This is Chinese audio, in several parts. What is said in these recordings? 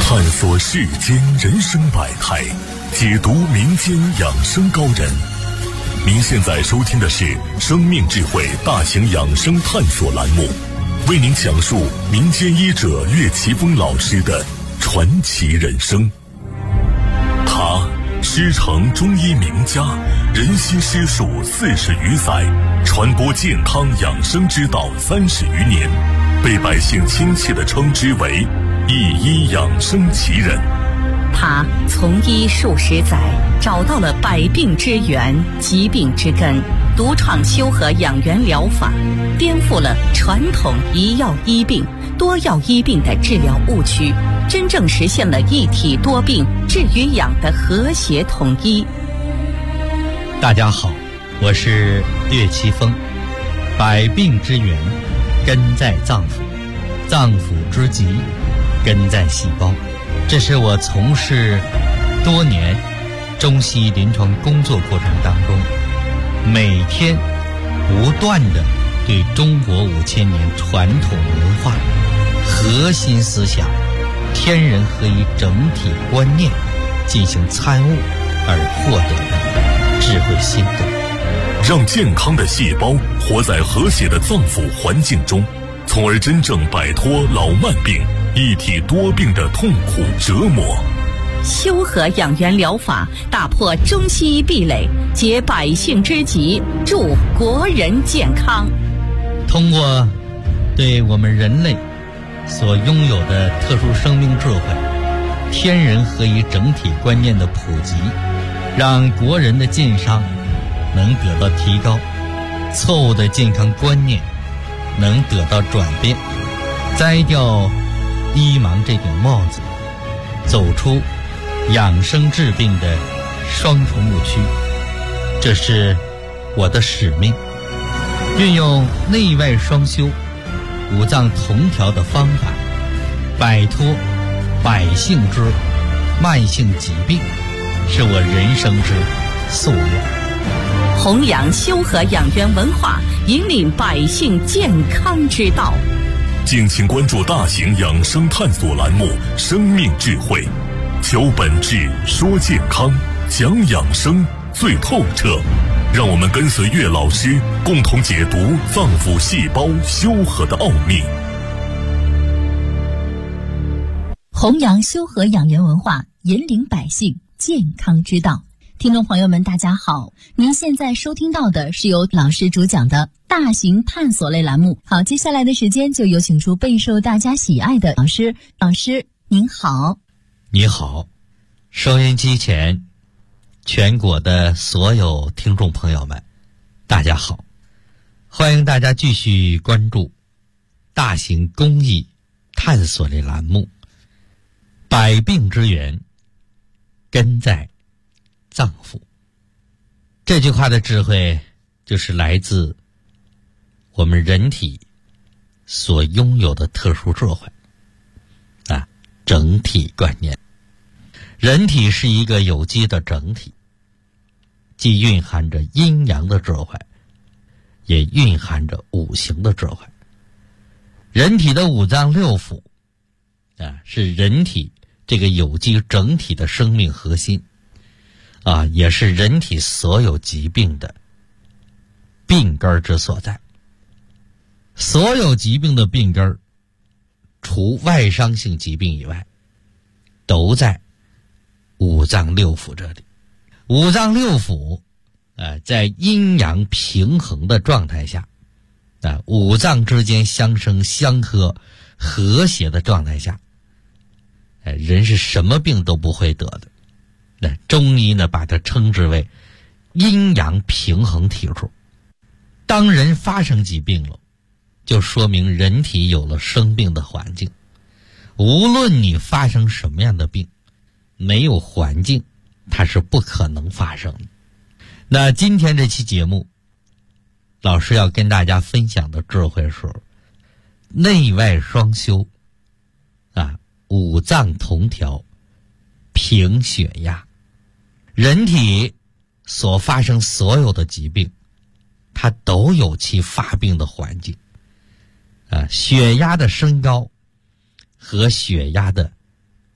探索世间人生百态，解读民间养生高人。您现在收听的是生命智慧大型养生探索栏目，为您讲述民间医者岳奇峰老师的传奇人生。他师承中医名家，人心师术40余载，传播健康养生之道30余年，被百姓亲切地称之为一医养生奇人。 他从医数十载，找到了百病之源、疾病之根，独创修和养元疗法，颠覆了传统一药医病、多药医病的治疗误区，真正实现了一体多病治与养的和谐统一。 大家好，我是岳奇峰。百病之源根在脏腑，脏腑之疾根在细胞。这是我从事多年中西医临床工作过程当中，每天不断地对中国5000年传统文化、核心思想、天人合一整体观念进行参悟而获得的智慧心得。 让健康的细胞活在和谐的脏腑环境中，从而真正摆脱老慢病、一体多病的痛苦折磨。 修和养元疗法打破中西医壁垒，解百姓之急，助国人健康。 通过对我们人类所拥有的特殊生命智慧、天人合一整体观念的普及，让国人的健康能得到提高，错误的健康观念能得到转变，摘掉医盲这顶帽子，走出养生治病的双重误区。这是我的使命，运用内外双修、五脏同调的方法，摆脱百姓之慢性疾病，是我人生之夙愿。 弘扬修和养元文化，引领百姓健康之道。 敬请关注大型养生探索栏目《生命智慧》，求本质，说健康，讲养生最透彻。让我们跟随岳老师，共同解读脏腑细胞修和的奥秘。 弘扬修和养元文化，引领百姓健康之道。听众朋友们大家好，您现在收听到的是由老师主讲的大型探索类栏目。好，接下来的时间就有请出备受大家喜爱的老师。老师您好。 你好，收音机前全国的所有听众朋友们大家好，欢迎大家继续关注大型公益探索类栏目，百病之源根在脏腑。这句话的智慧就是来自我们人体所拥有的特殊智慧啊，整体观念。人体是一个有机的整体，既蕴含着阴阳的智慧，也蕴含着五行的智慧。人体的五脏六腑啊，是人体这个有机整体的生命核心啊，也是人体所有疾病的病根之所在。所有疾病的病根，除外伤性疾病以外，都在五脏六腑这里。五脏六腑在阴阳平衡的状态下五脏之间相生相克和谐的状态下人是什么病都不会得的。中医呢把它称之为阴阳平衡体数。当人发生疾病了，就说明人体有了生病的环境。无论你发生什么样的病，没有环境它是不可能发生的。那今天这期节目，老师要跟大家分享的智慧是内外双修五脏同调，平血压。人体所发生所有的疾病，它都有其发病的环境血压的升高和血压的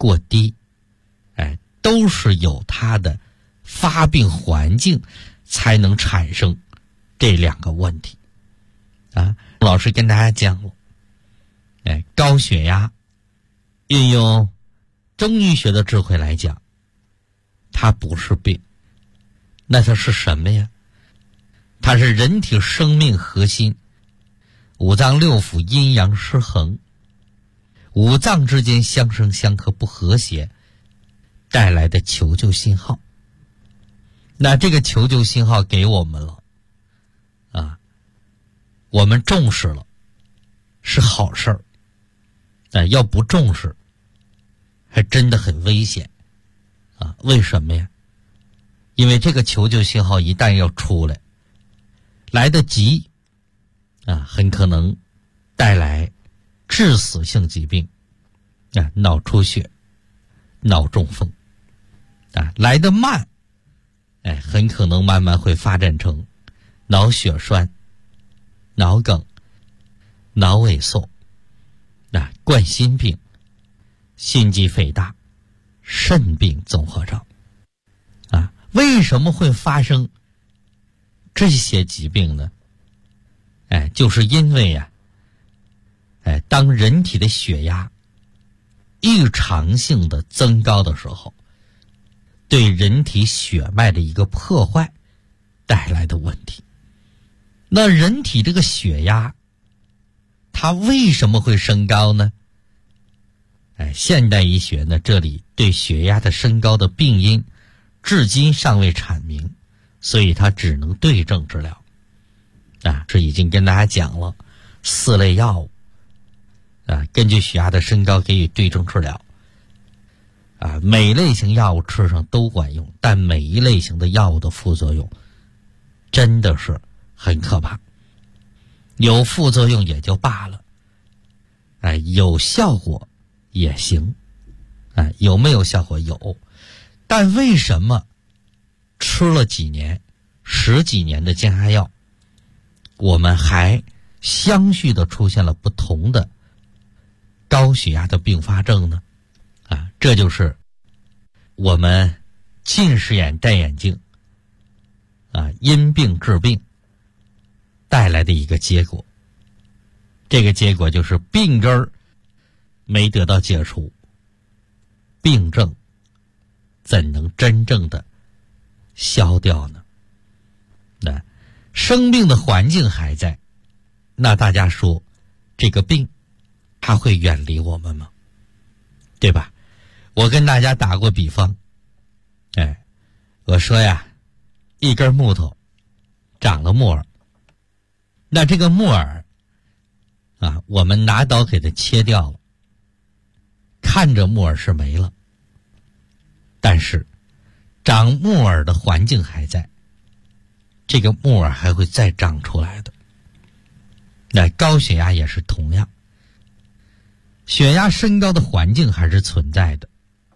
过低，都是有它的发病环境才能产生这两个问题啊。老师跟大家讲了，高血压运用中医学的智慧来讲，它不是病，那它是什么呀？它是人体生命核心五脏六腑阴阳失衡，五脏之间相生相克不和谐带来的求救信号。那这个求救信号给我们了啊，我们重视了是好事儿，要不重视还真的很危险啊。为什么呀？因为这个求救信号一旦要出来得及啊，很可能带来致死性疾病啊，脑出血、脑中风啊。来得慢，很可能慢慢会发展成脑血栓、脑梗、脑萎缩啊、冠心病、心肌肥大、肾病综合症啊。为什么会发生这些疾病呢？就是因为当人体的血压异常性的增高的时候，对人体血脉的一个破坏带来的问题。那人体这个血压它为什么会升高呢？现代医学呢，这里对血压的升高的病因至今尚未阐明，所以它只能对症治疗啊。这已经跟大家讲了4类药物啊，根据血压的升高给予对症治疗啊。每类型药物吃上都管用，但每一类型的药物的副作用真的是很可怕。有副作用也就罢了，有效果也行，有没有效果？有，但为什么吃了几年、10几年的降压药，我们还相续的出现了不同的高血压的并发症呢？这就是我们近视眼戴眼镜因病治病带来的一个结果。这个结果就是病根儿没得到解除，病症怎能真正的消掉呢？那生病的环境还在，那大家说这个病它会远离我们吗？对吧？我跟大家打过比方，我说呀，一根木头长了木耳，那这个木耳我们拿刀给它切掉了，看着木耳是没了，但是长木耳的环境还在，这个木耳还会再长出来的。那高血压也是同样，血压升高的环境还是存在的。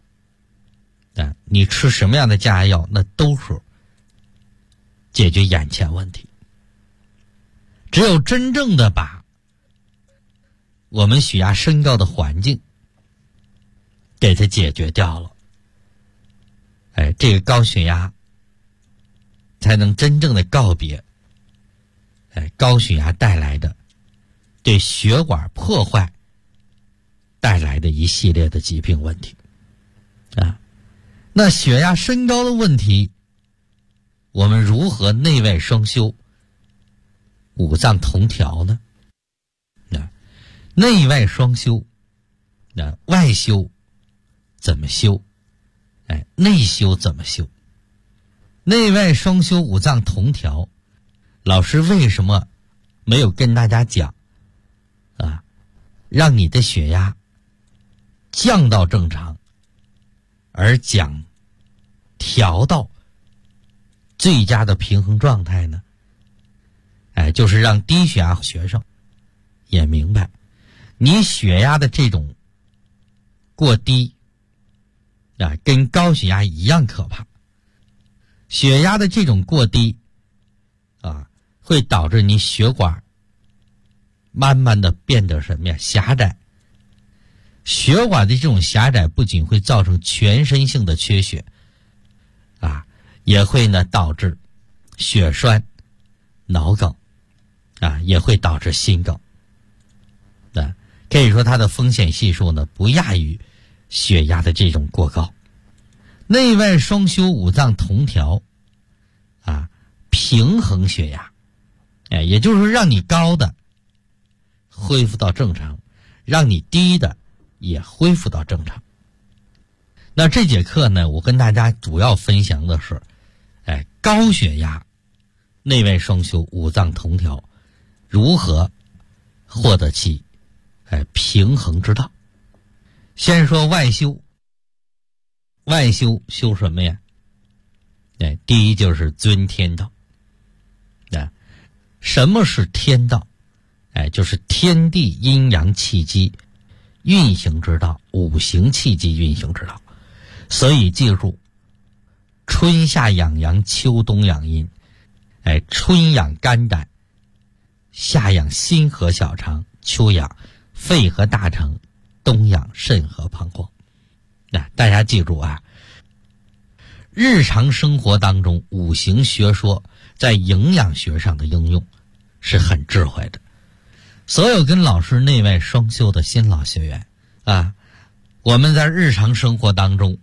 你吃什么样的降压药，那都是解决眼前问题。只有真正的把我们血压升高的环境给它解决掉了，这个高血压才能真正的告别高血压带来的对血管破坏带来的一系列的疾病问题那血压升高的问题，我们如何内外双修、五脏同调呢？内外双修，外修怎么修？内修怎么修？内外双修、五脏同调，老师为什么没有跟大家讲让你的血压降到正常，而讲调到最佳的平衡状态呢？就是让低血压学生也明白，你血压的这种过低跟高血压一样可怕。血压的这种过低会导致你血管慢慢的变得什么呀？狭窄， 血管的这种狭窄不仅会造成全身性的缺血也会呢导致血栓、脑梗也会导致心梗。可以说它的风险系数呢不亚于血压的这种过高。内外双修五脏同调平衡血压，也就是说让你高的恢复到正常，让你低的也恢复到正常。那这节课呢，我跟大家主要分享的是高血压内外双修五脏同调如何获得其平衡之道。先说外修，外修修什么呀？第一就是尊天道。什么是天道？就是天地阴阳气机运行之道，五行气机运行之道。所以记住，春夏养阳，秋冬养阴。春养肝胆，夏养心和小肠，秋养肺和大肠，冬养肾和膀胱。大家记住日常生活当中五行学说在营养学上的应用是很智慧的。所有跟老师内外双修的新老学员我们在日常生活当中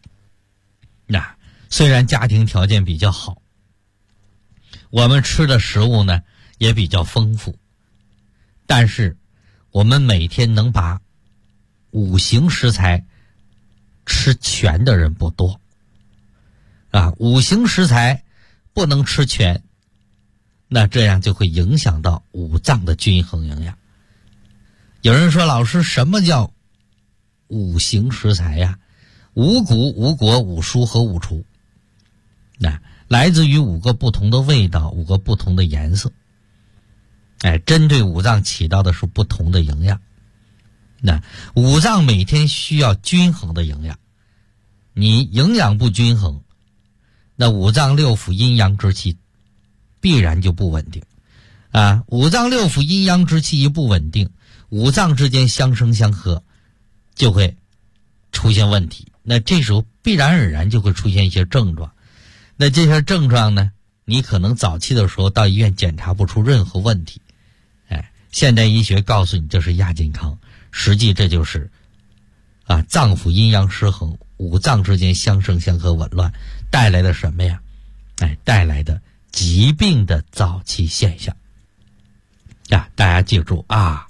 虽然家庭条件比较好，我们吃的食物呢也比较丰富，但是我们每天能把五行食材吃全的人不多五行食材不能吃全，那这样就会影响到五脏的均衡营养。有人说，老师，什么叫五行食材呀？五谷、五果、五蔬和五除，来自于五个不同的味道，五个不同的颜色，针对五脏起到的是不同的营养。五脏每天需要均衡的营养，你营养不均衡，那五脏六腑阴阳之气必然就不稳定五脏六腑阴阳之气一不稳定，五脏之间相生相合就会出现问题。那这时候必然而然就会出现一些症状，那这些症状呢，你可能早期的时候到医院检查不出任何问题，现代医学告诉你这是亚健康，实际这就是脏腑阴阳失衡，五脏之间相生相合紊乱带来的什么呀？带来的疾病的早期现象大家记住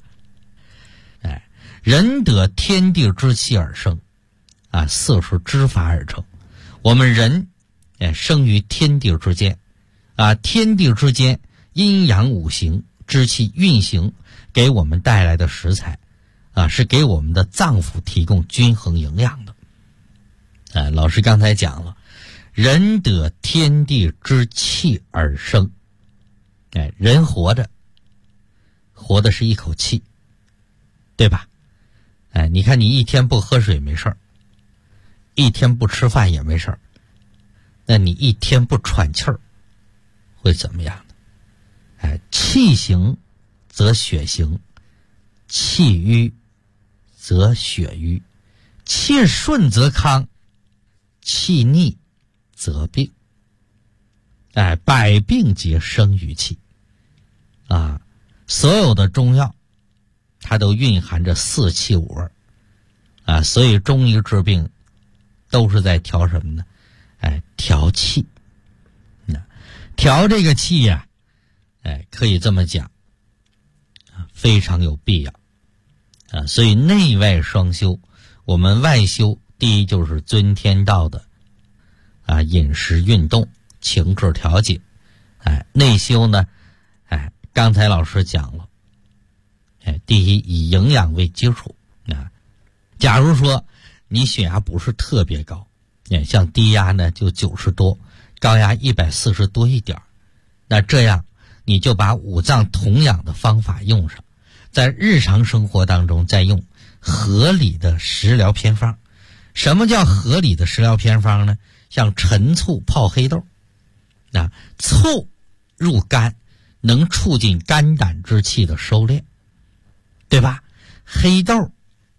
人得天地之气而生色是之法而成。我们人生于天地之间天地之间阴阳五行之气运行给我们带来的食材是给我们的脏腑提供均衡营养的。老师刚才讲了，人得天地之气而生。人活的是一口气，对吧？你看你一天不喝水没事儿，一天不吃饭也没事儿，那你一天不喘气儿会怎么样呢？气行则血行，气瘀则血瘀，气顺则康，气逆则病。百病皆生于气所有的中药它都蕴含着四气五味所以中医治病都是在调什么呢？调气。调这个气呀可以这么讲非常有必要所以内外双修，我们外修第一就是尊天道的饮食运动情志调节。内修呢刚才老师讲了第一以营养为基础假如说你血压不是特别高像低压呢就90多，高压140多一点，那这样你就把五脏同养的方法用上，在日常生活当中再用合理的食疗偏方。什么叫合理的食疗偏方呢？像陈醋泡黑豆醋入肝能促进肝胆之气的收敛，对吧？黑豆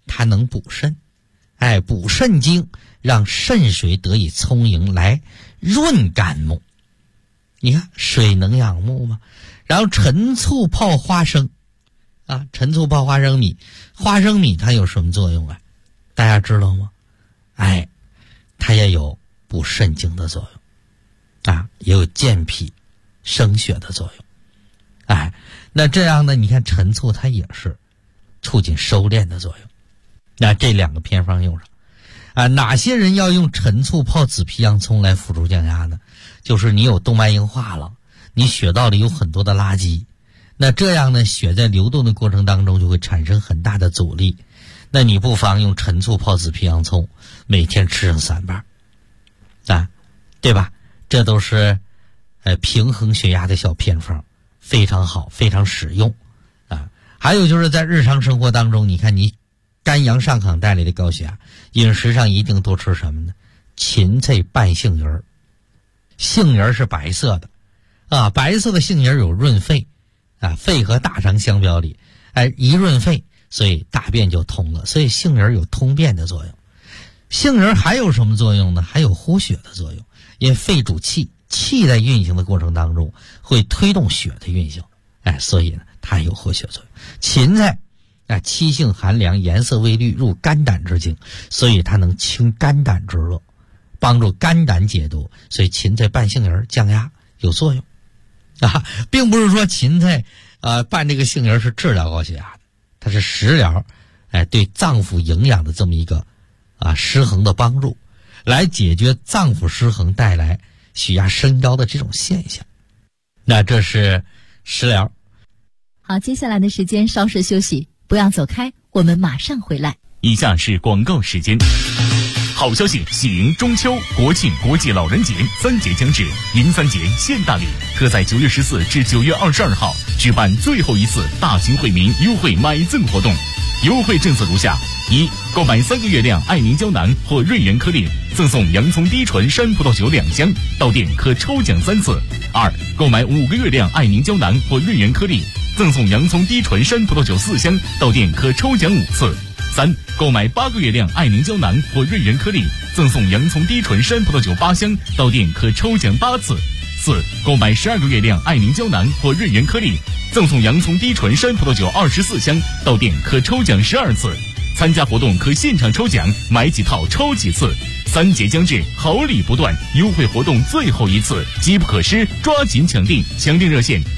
它能补肾，补肾精，让肾水得以充盈，来润肝木。你看水能养木吗？然后陈醋泡花生陈醋泡花生米，花生米它有什么作用啊？大家知道吗？它也有补肾精的作用也有健脾生血的作用。那这样呢，你看陈醋它也是促进收敛的作用。那这两个偏方用上哪些人要用陈醋泡紫皮洋葱来辅助降压呢？就是你有动脉硬化了，你血道里有很多的垃圾，那这样呢，血在流动的过程当中就会产生很大的阻力。那你不妨用陈醋泡紫皮洋葱，每天吃上3瓣对吧？这都是平衡血压的小偏方，非常好，非常实用还有就是在日常生活当中，你看你肝阳上亢带来的高血压，饮食上一定多吃什么呢？芹菜拌杏仁儿。杏仁是白色的白色的杏仁有润肺肺和大肠相表里一润肺，所以大便就通了，所以杏仁有通便的作用。杏仁还有什么作用呢？还有护血的作用，因为肺主气，气在运行的过程当中会推动血的运行所以呢它有护血作用。芹菜七性寒凉，颜色微绿，入肝胆之经，所以它能清肝胆之热，帮助肝胆解毒，所以芹菜拌杏仁降压有作用并不是说芹菜拌这个杏仁是治疗高血压的，它是食疗对脏腑营养的这么一个失衡的帮助，来解决脏腑失衡带来血压升高的这种现象。那这是食疗。 好，接下来的时间稍事休息，不要走开，我们马上回来。 以下是广告时间。好消息，喜迎中秋、国庆、国际老人节3节将至，迎3节现大礼，特在9月14至9月22号举办最后一次大型惠民优惠买赠活动。优惠政策如下：一、购买3个月亮爱宁胶囊或瑞元颗粒，赠送洋葱低醇山葡萄酒2箱，到店可抽奖3次；二、购买5个月亮爱宁胶囊或瑞元颗粒，赠送洋葱低醇山葡萄酒4箱，到店可抽奖5次；三、购买8个月亮爱宁胶囊或瑞元颗粒，赠送洋葱低醇山葡萄酒8箱，到店可抽奖8次；四、购买12个月亮爱宁胶囊或瑞元颗粒，赠送洋葱低醇山葡萄酒24箱，到店可抽奖12次。参加活动可现场抽奖，买几套抽几次。3节将至，好礼不断，优惠活动最后一次，机不可失，抓紧抢订！抢订热线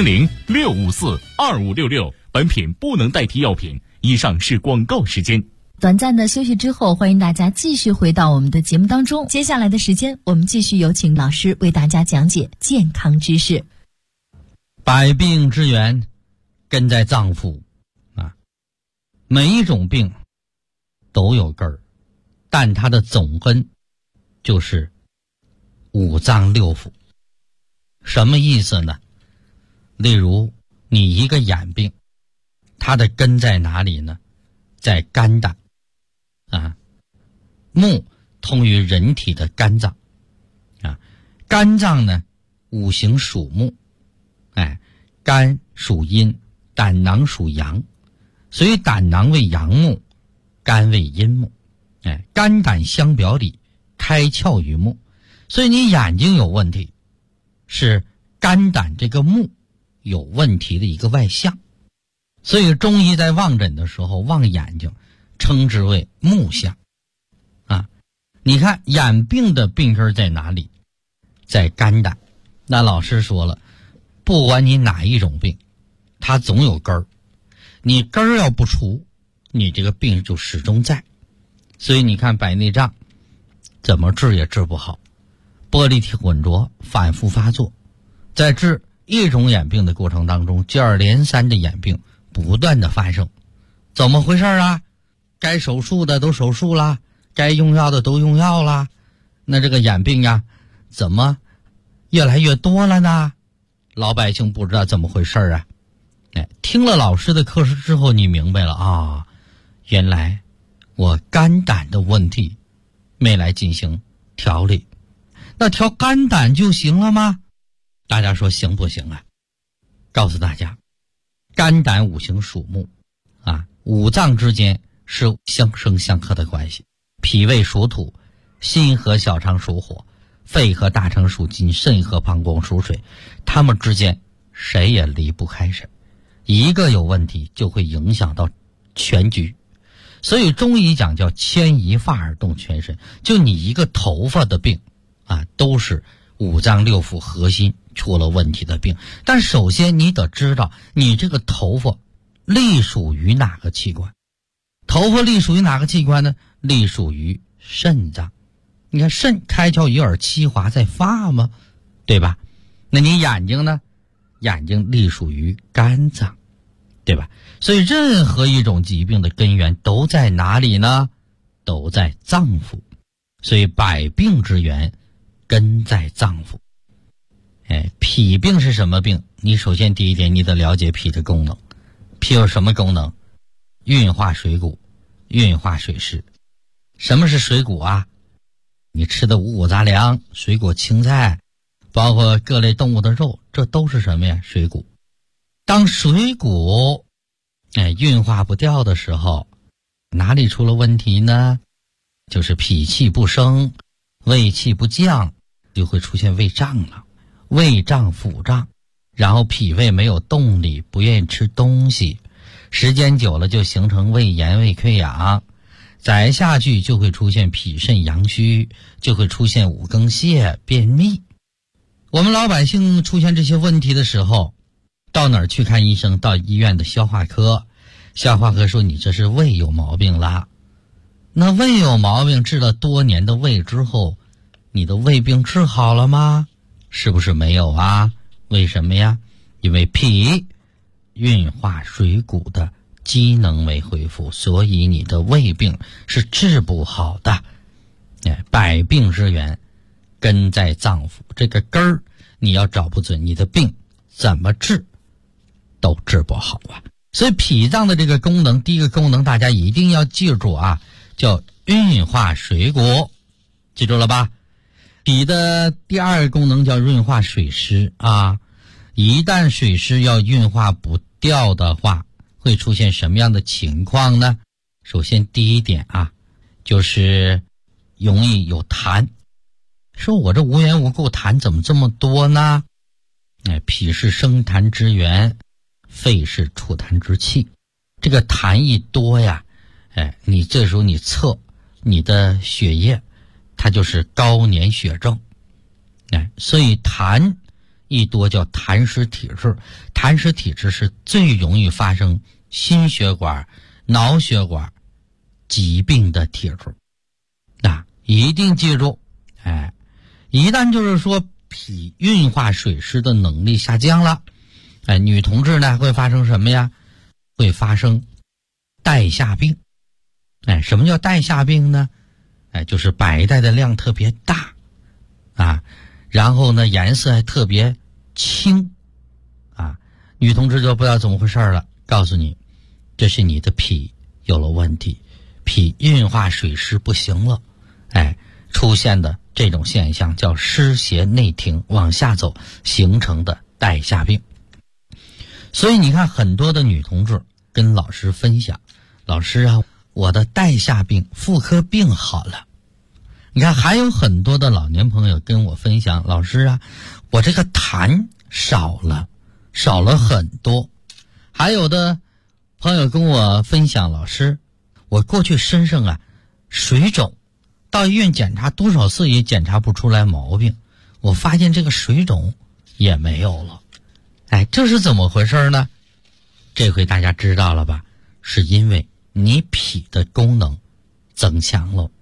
400-654-2566。本品不能代替药品。以上是广告时间。 短暂的休息之后，欢迎大家继续回到我们的节目当中。接下来的时间，我们继续有请老师为大家讲解健康知识。 百病之源根在脏腑每一种病都有根儿，但它的总根就是五脏六腑。什么意思呢？例如你一个眼病，它的根在哪里呢？在肝胆木通于人体的肝脏肝脏呢五行属木肝属阴，胆囊属阳，所以胆囊为阳木，肝为阴木肝胆相表里，开窍于目，所以你眼睛有问题是肝胆这个木有问题的一个外象。所以中医在望诊的时候望眼睛称之为目象你看眼病的病根在哪里？在肝胆。那老师说了，不管你哪一种病，它总有根儿，你根儿要不除，你这个病就始终在。所以你看白内障怎么治也治不好，玻璃体混浊反复发作，在治一种眼病的过程当中，接二连三的眼病不断的发生。怎么回事啊？该手术的都手术了，该用药的都用药了，那这个眼病呀怎么越来越多了呢？老百姓不知道怎么回事啊。听了老师的课时之后，你明白了原来我肝胆的问题没来进行调理，那调肝胆就行了吗？大家说行不行啊？告诉大家，肝胆五行属木五脏之间是相生相克的关系。脾胃属土，心和小肠属火，肺和大肠属金，肾和膀胱属水，它们之间谁也离不开谁，一个有问题就会影响到全局。所以中医讲叫牵一发而动全身，就你一个头发的病啊，都是五脏六腑核心出了问题的病。但首先你得知道你这个头发隶属于哪个器官。头发隶属于哪个器官呢？隶属于肾脏。你看肾开窍于耳，其华在发吗？对吧？那你眼睛呢？眼睛隶属于肝脏，对吧？所以任何一种疾病的根源都在哪里呢？都在脏腑。所以百病之源根在脏腑。脾病是什么病？你首先第一点你得了解脾的功能。脾有什么功能？运化水谷，运化水湿。什么是水谷啊？你吃的五谷杂粮、水果、青菜，包括各类动物的肉，这都是什么呀？水谷。当水谷运化不掉的时候，哪里出了问题呢？就是脾气不升，胃气不降，就会出现胃胀了，胃胀腹胀，然后脾胃没有动力，不愿意吃东西，时间久了就形成胃炎、胃溃疡，再下去就会出现脾肾阳虚，就会出现五更泻、便秘。我们老百姓出现这些问题的时候，到哪儿去看医生？到医院的消化科，消化科说你这是胃有毛病啦。那胃有毛病，治了多年的胃之后，你的胃病治好了吗？是不是没有啊？为什么呀？因为脾运化水谷的机能没恢复，所以你的胃病是治不好的。百病之源根在脏腑，这个根儿你要找不准，你的病怎么治都治不好啊。所以脾脏的这个功能，第一个功能大家一定要记住啊，叫运化水谷，记住了吧？脾的第二个功能叫运化水湿啊。一旦水湿要运化不掉的话，会出现什么样的情况呢？首先第一点啊，就是容易有痰。说我这无缘无故痰怎么这么多呢？脾是生痰之源，肺是储痰之器。这个痰一多呀，你这时候你测你的血液，它就是高粘血症。所以痰一多叫痰湿体质。痰湿体质是最容易发生心血管、脑血管疾病的体质。一定记住，一旦就是说脾运化水湿的能力下降了，女同志呢会发生什么呀？会发生带下病。什么叫带下病呢？就是白带的量特别大啊，然后呢颜色还特别青啊，女同志就不知道怎么回事了。告诉你，这是你的脾有了问题，脾运化水湿不行了，出现的这种现象叫湿邪内停，往下走形成的带下病。所以你看很多的女同志跟老师分享，老师啊，我的带下病、妇科病好了。你看还有很多的老年朋友跟我分享，老师啊，我这个痰少了很多。还有的朋友跟我分享，老师，我过去身上啊水肿，到医院检查多少次也检查不出来毛病，我发现这个水肿也没有了。这是怎么回事呢？这回大家知道了吧？是因为你脾的功能增强了。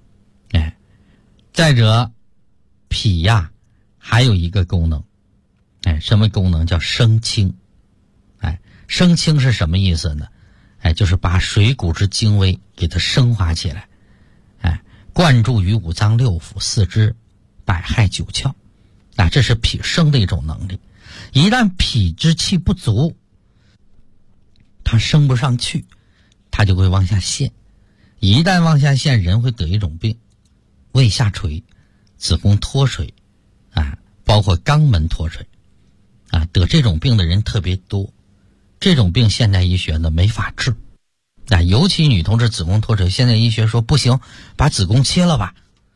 再者，脾呀还有一个功能，什么功能？叫升清。升清是什么意思呢？就是把水谷之精微给它升华起来，灌注于五脏六腑、四肢、百骸九窍。这是脾升的一种能力。一旦脾之气不足，它升不上去，它就会往下陷。一旦往下陷，人会得一种病，胃下垂、子宫脱水包括肛门脱水得这种病的人特别多。这种病现代医学呢没法治， 尤其女同志子宫脱垂，现在医学说不行，把子宫切了吧。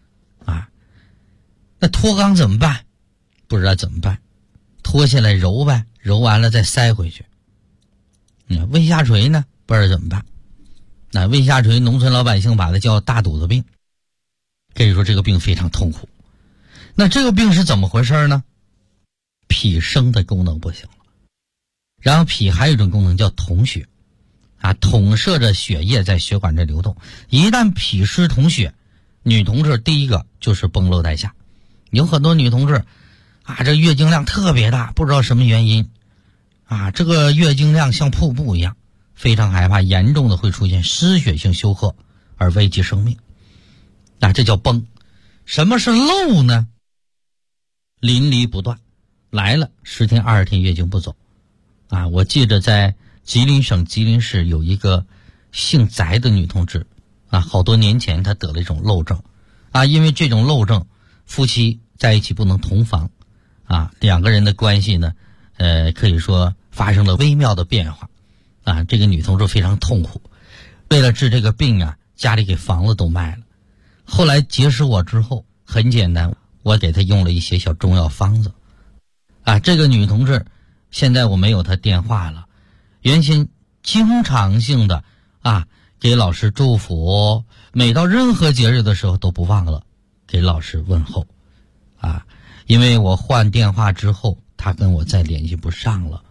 那脱肛怎么办？不知道怎么办，脱下来揉呗，揉完了再塞回去。胃下垂呢，不知道怎么办。胃下垂，农村老百姓把它叫大肚子病，可以说这个病非常痛苦。那这个病是怎么回事呢？脾升的功能不行了，然后脾还有一种功能叫统血，统摄着血液在血管这流动。一旦脾湿统血，女同志第一个就是崩漏带下。有很多女同志这月经量特别大，不知道什么原因这个月经量像瀑布一样，非常害怕，严重的会出现失血性休克而危及生命。这叫崩。什么是漏呢？淋漓不断，来了10天20天月经不走我记得在吉林省吉林市有一个姓翟的女同志好多年前她得了一种漏症因为这种漏症，夫妻在一起不能同房两个人的关系呢可以说发生了微妙的变化这个女同志非常痛苦，为了治这个病家里给房子都卖了。后来结识我之后，很简单，我给她用了一些小中药方子这个女同志现在我没有她电话了，原先经常性的给老师祝福，每到任何节日的时候都不忘了给老师问候因为我换电话之后，她跟我再联系不上了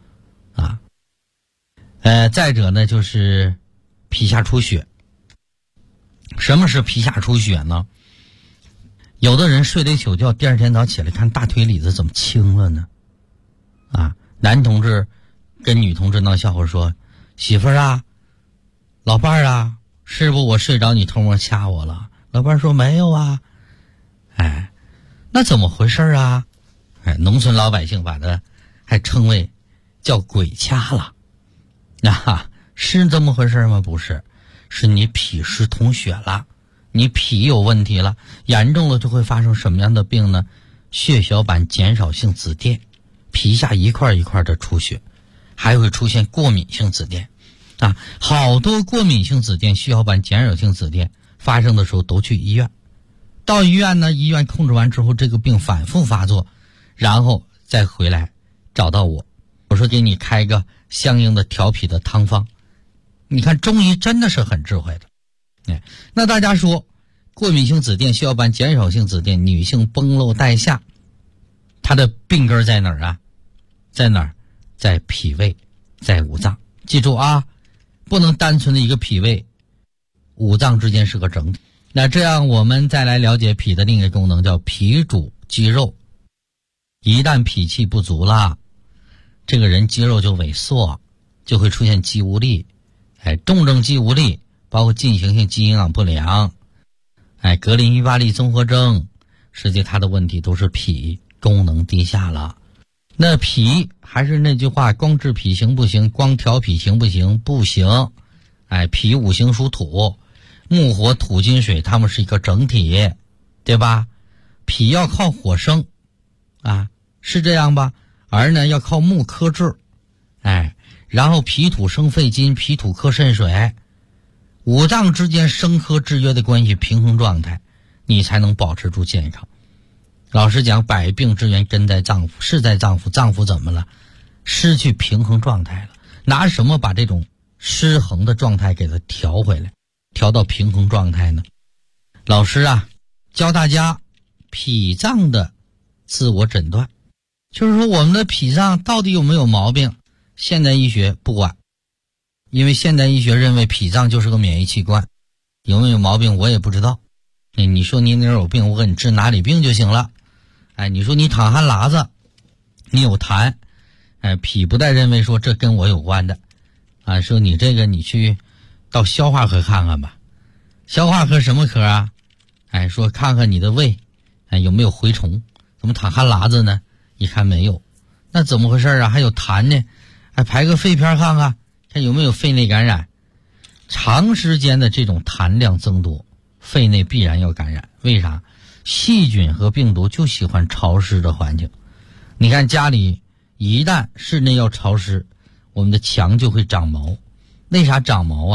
再者呢，就是皮下出血。什么是皮下出血呢？有的人睡了一宿觉，第二天早起来看大腿里子怎么青了呢男同志跟女同志闹笑话说，媳妇儿老伴儿是不我睡着你偷摸掐我了？老伴儿说没有那怎么回事农村老百姓把它还称为叫鬼掐了是这么回事吗？不是，是你脾湿统血了，你脾有问题了，严重了就会发生什么样的病呢？血小板减少性紫癜，皮下一块一块的出血，还会出现过敏性紫癜好多过敏性紫癜、血小板减少性紫癜发生的时候都去医院，到医院呢，医院控制完之后，这个病反复发作，然后再回来找到我说给你开个相应的调脾的汤方。你看中医真的是很智慧的那大家说过敏性紫癜、血小板减少性紫癜、女性崩漏带下，它的病根在哪儿在哪儿？在脾胃，在五脏。记住不能单纯的一个脾胃，五脏之间是个整体。那这样我们再来了解脾的另一个功能，叫脾主肌肉。一旦脾气不足了，这个人肌肉就萎缩，就会出现肌无力重症肌无力，包括进行性肌营养不良格林伊巴利综合征，实际它的问题都是脾功能低下了。那脾还是那句话，光治脾行不行？光调脾行不行？不行脾五行属土，木火土金水，它们是一个整体，对吧？脾要靠火生是这样吧？而呢要靠木克制然后脾土生肺金，脾土克肾水，五脏之间生克制约的关系平衡状态，你才能保持住健康。老实讲，百病之源根在脏腑，是在脏腑，脏腑怎么了？失去平衡状态了。拿什么把这种失衡的状态给它调回来，调到平衡状态呢？老师教大家脾脏的自我诊断，就是说我们的脾脏到底有没有毛病？现代医学不管，因为现代医学认为脾脏就是个免疫器官，有没有毛病我也不知道。你说你哪有病，我给你治哪里病就行了。你说你淌汗喇子，你有痰，脾不带认为说这跟我有关的说你这个你去到消化科看看吧。消化科什么科说看看你的胃有没有蛔虫，怎么淌汗喇子呢？一看没有，那怎么回事还有痰呢？排个肺片看看，看有没有肺内感染。长时间的这种痰量增多，肺内必然要感染。为啥？细菌和病毒就喜欢潮湿的环境。你看家里一旦室内要潮湿，我们的墙就会长毛。为啥长毛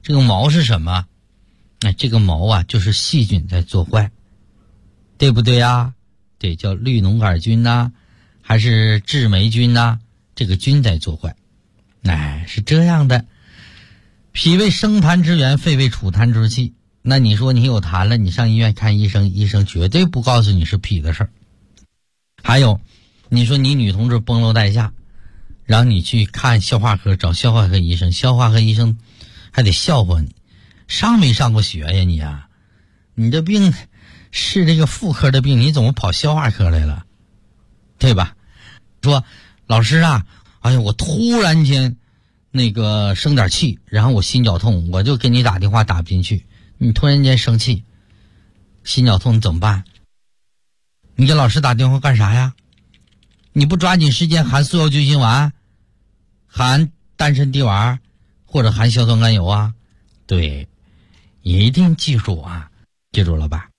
这个毛是什么？这个毛啊，就是细菌在作怪，对不对啊？对，叫绿脓杆菌呐，还是致霉菌呐？这个菌在作怪。是这样的。脾为生痰之源，肺为储痰之器。那你说你有痰了，你上医院看医生，医生绝对不告诉你是脾的事儿。还有，你说你女同志崩漏带下，然后你去看消化科，找消化科医生，消化科医生还得笑话你，上没上过学呀你啊？你这病是这个妇科的病，你怎么跑消化科来了？对吧？说老师啊，哎呀，我突然间生点气，然后我心绞痛，我就给你打电话打不进去。你突然间生气，心绞痛，你怎么办？你给老师打电话干啥呀？你不抓紧时间含速效救心丸，含丹参地丸，或者含硝酸甘油啊？对，一定记住啊，记住了吧？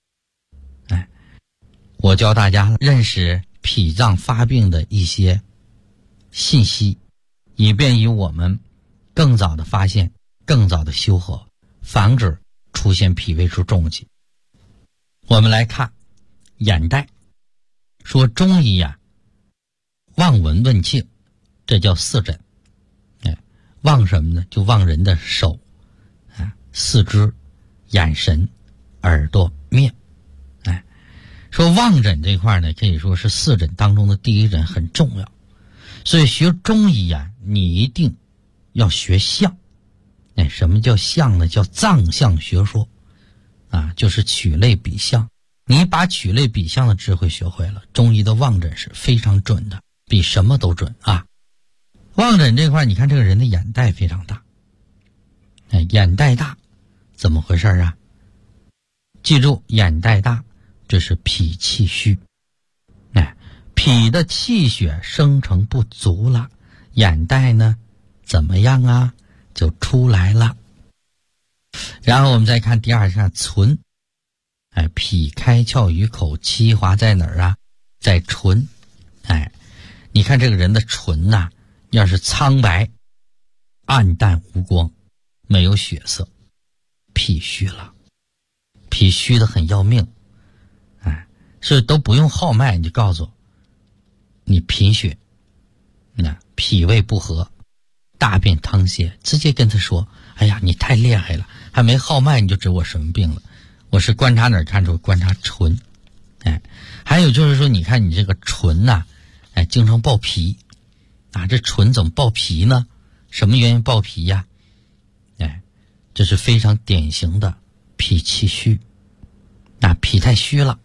我教大家认识脾脏发病的一些信息，以便于我们更早的发现，更早的修和，防止出现脾胃出重疾。我们来看眼袋，说中医啊，望闻问切，这叫四诊。望什么呢？就望人的手四肢、眼神、耳朵、面。说望诊这块呢，可以说是四诊当中的第一诊，很重要。所以学中医啊，你一定要学象。什么叫象呢？叫藏象学说就是取类比象。你把取类比象的智慧学会了，中医的望诊是非常准的，比什么都准啊。望诊这块，你看这个人的眼袋非常大。眼袋大怎么回事啊？记住，眼袋大这是脾气虚。脾的气血生成不足了，眼袋呢怎么样啊？就出来了。然后我们再看第二项存。脾开窍于口，气滑在哪儿啊？在唇。你看这个人的唇呐，要是苍白、暗淡无光，没有血色，脾虚了。脾虚的很要命。所以都不用号脉，你就告诉我你贫血，脾胃不和，大便溏泻，直接跟他说，哎呀，你太厉害了，还没号脉你就知我什么病了。我是观察哪儿看出？观察唇。还有就是说，你看你这个唇呐，经常爆皮这唇怎么爆皮呢？什么原因爆皮呀？这是非常典型的脾气虚。脾太虚了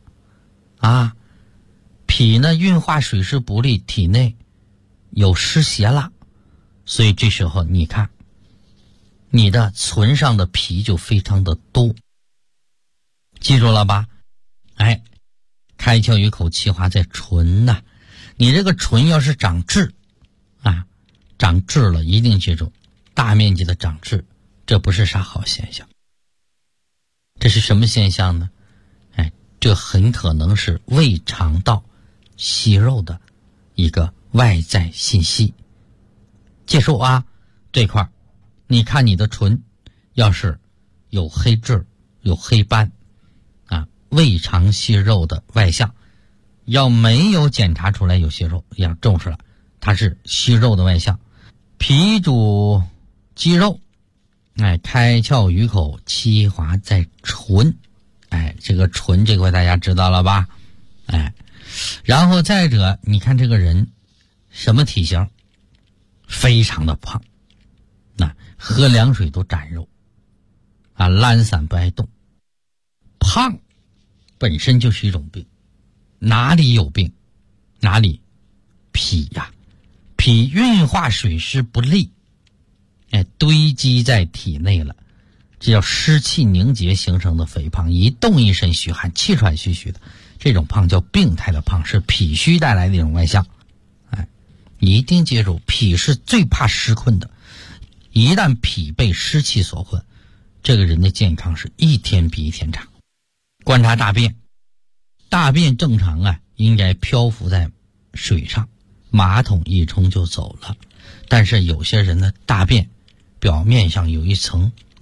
脾呢运化水湿不利，体内有湿邪了，所以这时候你看你的唇上的皮就非常的多。记住了吧？开窍于口，气滑在唇呐。你这个唇要是长痣长痣了，一定记住，大面积的长痣，这不是啥好现象。这是什么现象呢？这很可能是胃肠道息肉的一个外在信息。记住这块你看你的唇要是有黑痣、有黑斑胃肠息肉的外象，要没有检查出来有息肉，要重视了，它是息肉的外象。脾主肌肉，开窍于口，气滑在唇。这个唇这块大家知道了吧？然后再者，你看这个人什么体型？非常的胖，喝凉水都沾肉懒散不爱动。胖本身就是一种病，哪里有病？哪里？脾呀，脾运化水湿不利，堆积在体内了。这叫湿气凝结形成的肥胖，一动一身虚汗，气喘吁吁的，这种胖叫病态的胖，是脾虚带来的一种外象。一定记住，脾是最怕湿困的，一旦脾被湿气所困，这个人的健康是一天比一天差。观察大便，大便正常应该漂浮在水上，马桶一冲就走了。但是有些人的大便表面上有一层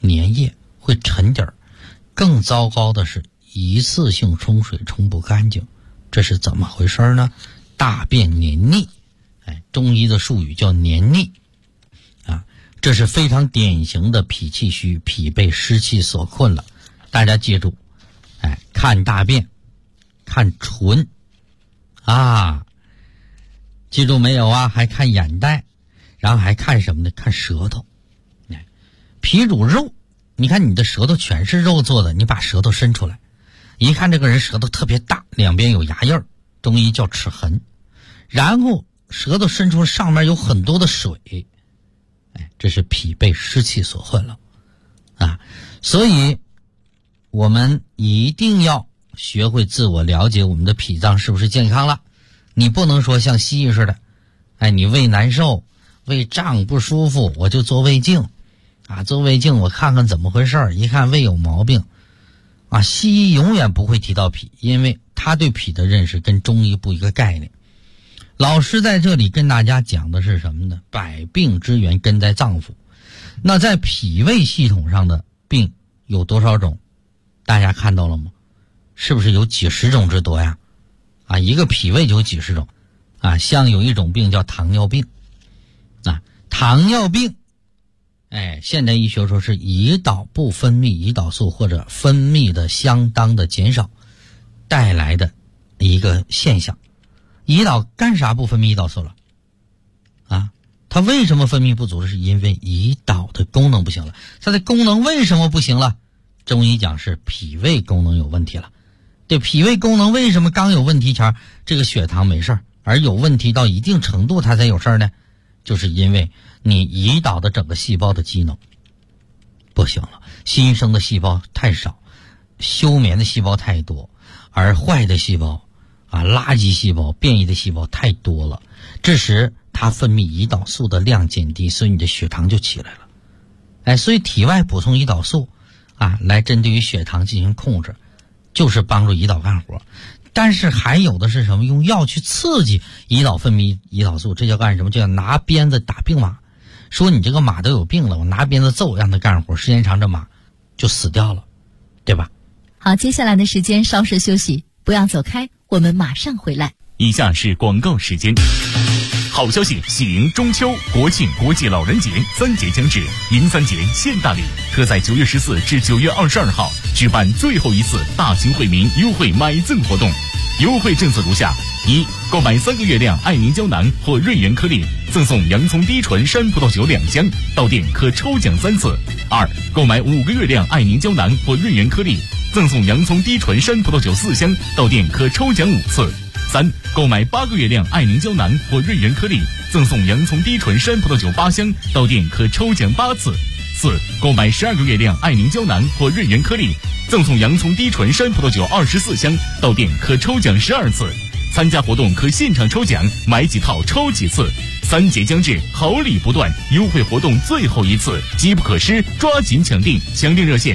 粘液，会沉底儿。更糟糕的是一次性冲水冲不干净，这是怎么回事呢？大便黏腻，中医的术语叫黏腻啊，这是非常典型的脾气虚，脾被湿气所困了。大家记住，看大便，看唇啊，记住没有啊？还看眼袋，然后还看什么呢？看舌头。脾主肉，你看你的舌头全是肉做的，你把舌头伸出来，一看这个人舌头特别大，两边有牙印儿，中医叫齿痕。然后舌头伸出上面有很多的水，这是脾被湿气所困了啊。所以我们一定要学会自我了解我们的脾脏是不是健康了。你不能说像西医似的，你胃难受，胃胀不舒服，我就做胃镜啊，做胃镜我看看怎么回事，一看胃有毛病啊。西医永远不会提到脾，因为他对脾的认识跟中医不一个概念。老师在这里跟大家讲的是什么呢？百病之源根在脏腑。那在脾胃系统上的病有多少种？大家看到了吗？是不是有几十种之多呀？啊，一个脾胃就有几十种啊。像有一种病叫糖尿病啊，糖尿病现代医学说是胰岛不分泌胰岛素或者分泌的相当的减少带来的一个现象。胰岛干啥不分泌胰岛素了啊？它为什么分泌不足？是因为胰岛的功能不行了。它的功能为什么不行了？中医讲是脾胃功能有问题了。对，脾胃功能为什么刚有问题前这个血糖没事，而有问题到一定程度它才有事呢？就是因为你胰岛的整个细胞的机能不行了，新生的细胞太少，休眠的细胞太多，而坏的细胞垃圾细胞、变异的细胞太多了，这时它分泌胰岛素的量减低，所以你的血糖就起来了。所以体外补充胰岛素来针对于血糖进行控制，就是帮助胰岛干活。但是还有的是什么？用药去刺激胰岛分泌胰岛素，这叫干什么？就叫拿鞭子打病马。说你这个马都有病了，我拿鞭子揍让它干活，时间长这马就死掉了，对吧？ 好，接下来的时间稍事休息，不要走开，我们马上回来。 以下是广告时间。好消息，喜迎中秋、国庆、国际老人节3节将至，迎3节献大礼，特在9月14至9月22号举办最后一次大型惠民优惠买赠活动。优惠政策如下：一、购买3个月亮爱凝胶囊或瑞元颗粒，赠送洋葱低醇山葡萄酒2箱，到店可抽奖3次；二、购买5个月亮爱凝胶囊或瑞元颗粒，赠送洋葱低醇山葡萄酒4箱，到店可抽奖5次；三、购买8个月亮爱凝胶囊或瑞元颗粒，赠送洋葱低醇山葡萄酒8箱，到店可抽奖8次；四、购买12个月亮爱凝胶囊或瑞元颗粒，赠送洋葱低醇山葡萄酒24箱，到店可抽奖12次。参加活动可现场抽奖，买几套抽几次。3节将至，好礼不断，优惠活动最后一次，机不可失，抓紧抢订！抢订热线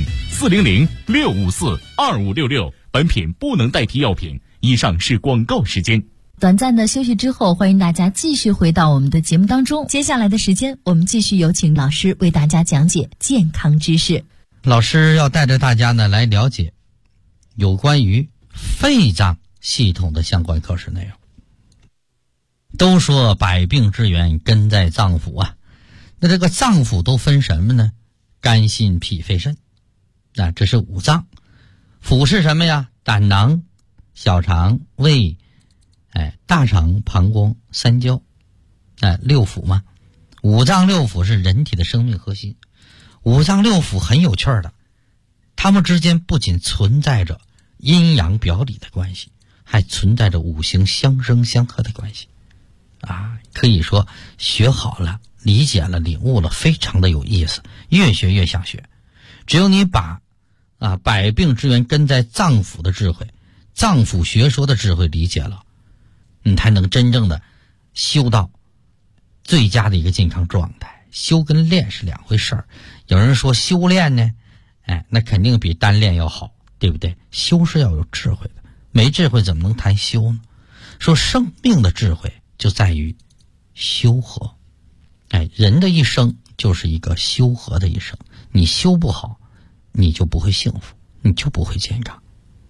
400-654-2566。本品不能代替药品。以上是广告时间。 短暂的休息之后，欢迎大家继续回到我们的节目当中。接下来的时间，我们继续有请老师为大家讲解健康知识。 老师要带着大家呢来了解有关于肺脏系统的相关课时内容。都说百病之源根在脏腑啊，那这个脏腑都分什么呢？肝、心、脾、肺、肾，这是五脏。腑是什么呀？胆囊、小肠、胃、大肠、膀胱、三焦，六腑嘛。五脏六腑是人体的生命核心。五脏六腑很有趣的，它们之间不仅存在着阴阳表里的关系，还存在着五行相生相克的关系可以说学好了、理解了、领悟了，非常的有意思，越学越想学。只有你把百病之源根在脏腑的智慧、脏腑学说的智慧理解了，你才能真正的修到最佳的一个健康状态。修跟练是两回事儿。有人说修炼呢，那肯定比单练要好，对不对？修是要有智慧的，没智慧怎么能谈修呢？说生命的智慧就在于修和，人的一生就是一个修和的一生。 你修不好，你就不会幸福，你就不会健康。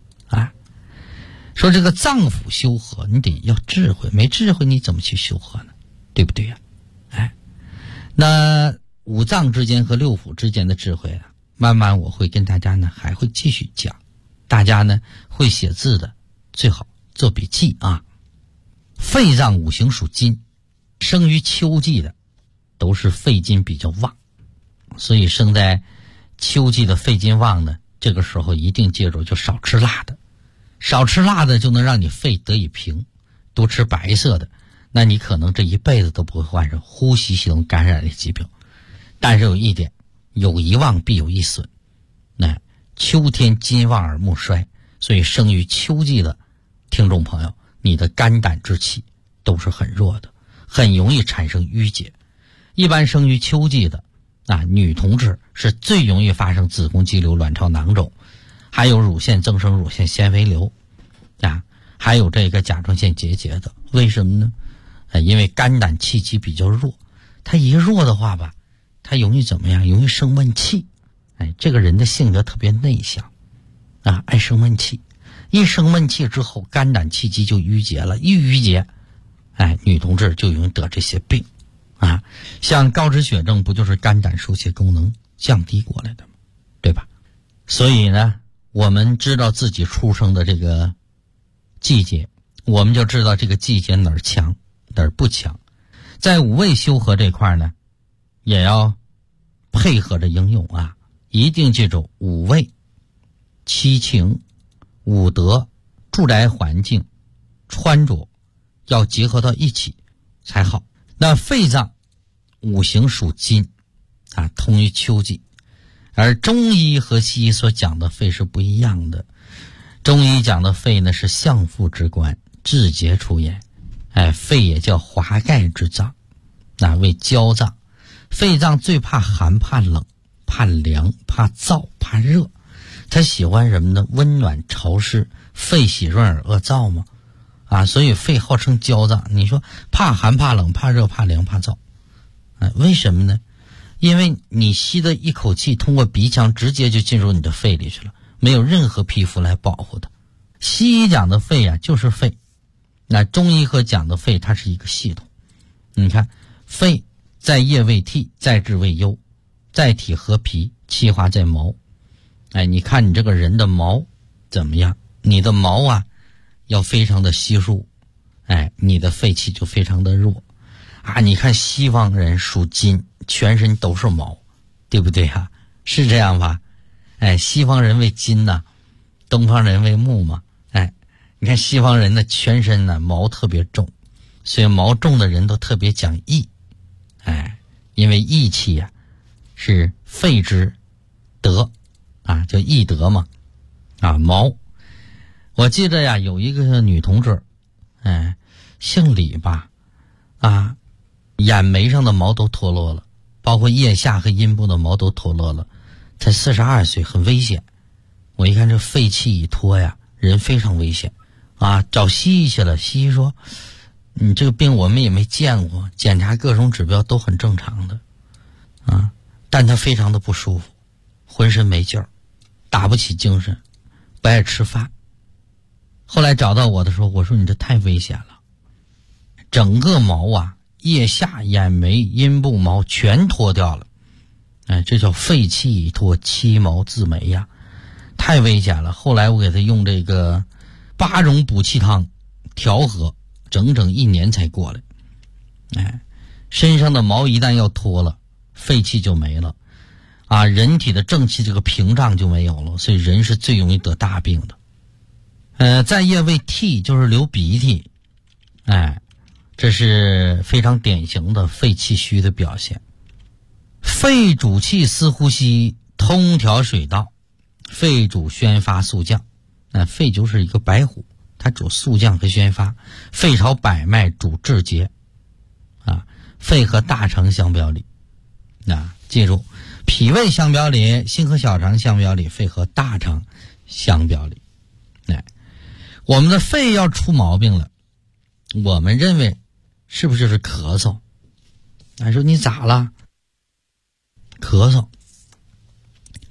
说这个脏腑修和，你得要智慧，没智慧你怎么去修和呢？对不对呀？那五脏之间和六腑之间的智慧啊，慢慢我会跟大家呢还会继续讲。大家呢会写字的最好做笔记啊。肺脏五行属金，生于秋季的都是肺金比较旺，所以生在秋季的肺金旺呢，这个时候一定记住就少吃辣的，少吃辣的就能让你肺得以平，多吃白色的，那你可能这一辈子都不会患上呼吸系统感染的疾病。但是有一点，有一旺必有一损，那秋天金旺而木衰，所以生于秋季的听众朋友，你的肝胆之气都是很弱的，很容易产生淤结。一般生于秋季的女同志是最容易发生子宫肌瘤、卵巢囊肿，还有乳腺增生、乳腺纤维瘤还有这个甲状腺结节的。为什么呢？因为肝胆气机比较弱，它一弱的话吧，它容易怎么样？容易生闷气。这个人的性格特别内向爱生闷气。一生闷气之后，肝胆气机就淤结了，一淤结女同志就容易得这些病像高脂血症不就是肝胆疏泄功能降低过来的吗？对吧？所以呢，我们知道自己出生的这个季节，我们就知道这个季节哪儿强哪儿不强。在五味修和这块呢，也要配合着应用一定记住五味、七情、五德、住宅环境、穿着要结合到一起才好。那肺脏五行属金通于秋季，而中医和西医所讲的肺是不一样的。中医讲的肺呢是相父之官，志节出焉。肺也叫华盖之脏，为焦脏。肺脏最怕寒、怕冷、怕凉、怕燥、怕热。它喜欢什么呢？温暖潮湿。肺喜润而恶燥吗？所以肺号称焦脏。你说怕寒、怕冷、怕热、怕凉、怕燥，为什么呢？因为你吸的一口气通过鼻腔直接就进入你的肺里去了，没有任何皮肤来保护它。西医讲的肺就是肺，那中医和讲的肺它是一个系统。你看，肺在液为涕，在志为忧，在体合皮，气化在毛。你看你这个人的毛怎么样？你的毛要非常的稀疏，你的肺气就非常的弱你看西方人属金，全身都是毛，对不对是这样吧？西方人为金东方人为木嘛。你看西方人的全身毛特别重，所以毛重的人都特别讲义。因为义气是肺之德叫义德嘛。毛，我记得有一个女同志姓李吧眼眉上的毛都脱落了，包括腋下和阴部的毛都脱落了，才42岁，很危险。我一看这肺气一脱人非常危险找西医去了。西医说你这个病我们也没见过，检查各种指标都很正常的但他非常的不舒服，浑身没劲儿，打不起精神，不爱吃饭。后来找到我的时候，我说你这太危险了，整个毛腋下、眼眉、阴部毛全脱掉了。这叫肺气已脱，七毛自没太危险了。后来我给他用这个8种补气汤调和，整整1年才过来。身上的毛一旦要脱了，肺气就没了人体的正气这个屏障就没有了，所以人是最容易得大病的。在液为涕，就是流鼻涕，这是非常典型的肺气虚的表现。肺主气司呼吸，通调水道，肺主宣发肃降。肺就是一个白虎，它主肃降和宣发。肺朝百脉，主志节肺和大肠相表里记住，脾胃相表里，心和小肠相表里，肺和大肠相表里。我们的肺要出毛病了，我们认为是不是就是咳嗽？说你咋了？咳嗽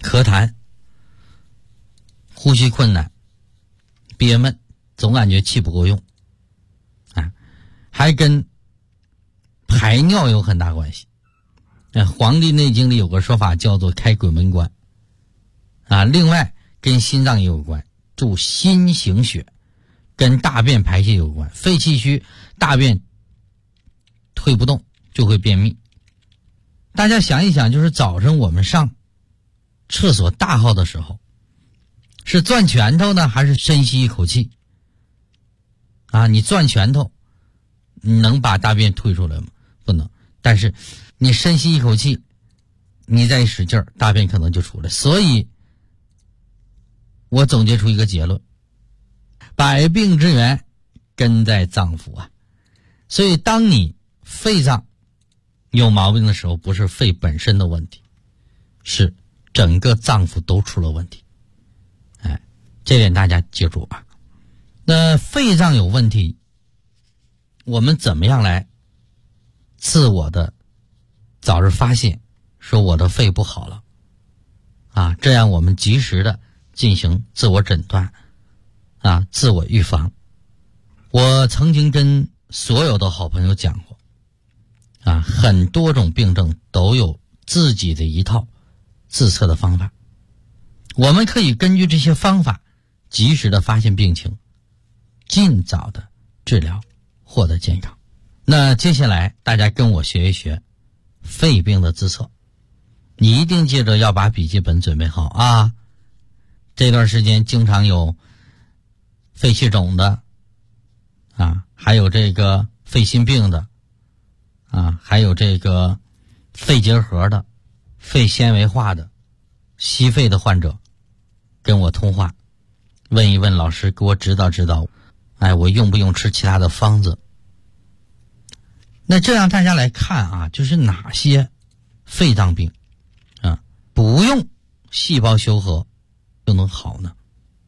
咳痰、呼吸困难、憋闷，总感觉气不够用啊，还跟排尿有很大关系。黄帝内经里有个说法叫做开鬼门关啊，另外跟心脏也有关，主心行血，跟大便排泄有关，肺气虚，大便推不动就会便秘。大家想一想，就是早晨我们上厕所大号的时候，是攥拳头呢还是深吸一口气啊？你攥拳头你能把大便推出来吗？不能。但是你深吸一口气，你再使劲儿，大便可能就出来。所以我总结出一个结论，百病之源根在脏腑啊。所以当你肺脏有毛病的时候，不是肺本身的问题，是整个脏腑都出了问题。这点大家记住啊。那肺脏有问题，我们怎么样来自我的早日发现，说我的肺不好了啊，这样我们及时的进行自我诊断啊，自我预防。我曾经跟所有的好朋友讲过啊，很多种病症都有自己的一套自测的方法，我们可以根据这些方法及时的发现病情，尽早的治疗，获得健康。那接下来大家跟我学一学肺病的自测，你一定记着要把笔记本准备好啊。这段时间经常有肺气肿的啊，还有这个肺心病的啊，还有这个肺结核的、肺纤维化的、吸肺的患者跟我通话，问一问老师，给我指导指导，我用不用吃其他的方子？那这样大家来看啊，就是哪些肺脏病啊不用细胞修合就能好呢？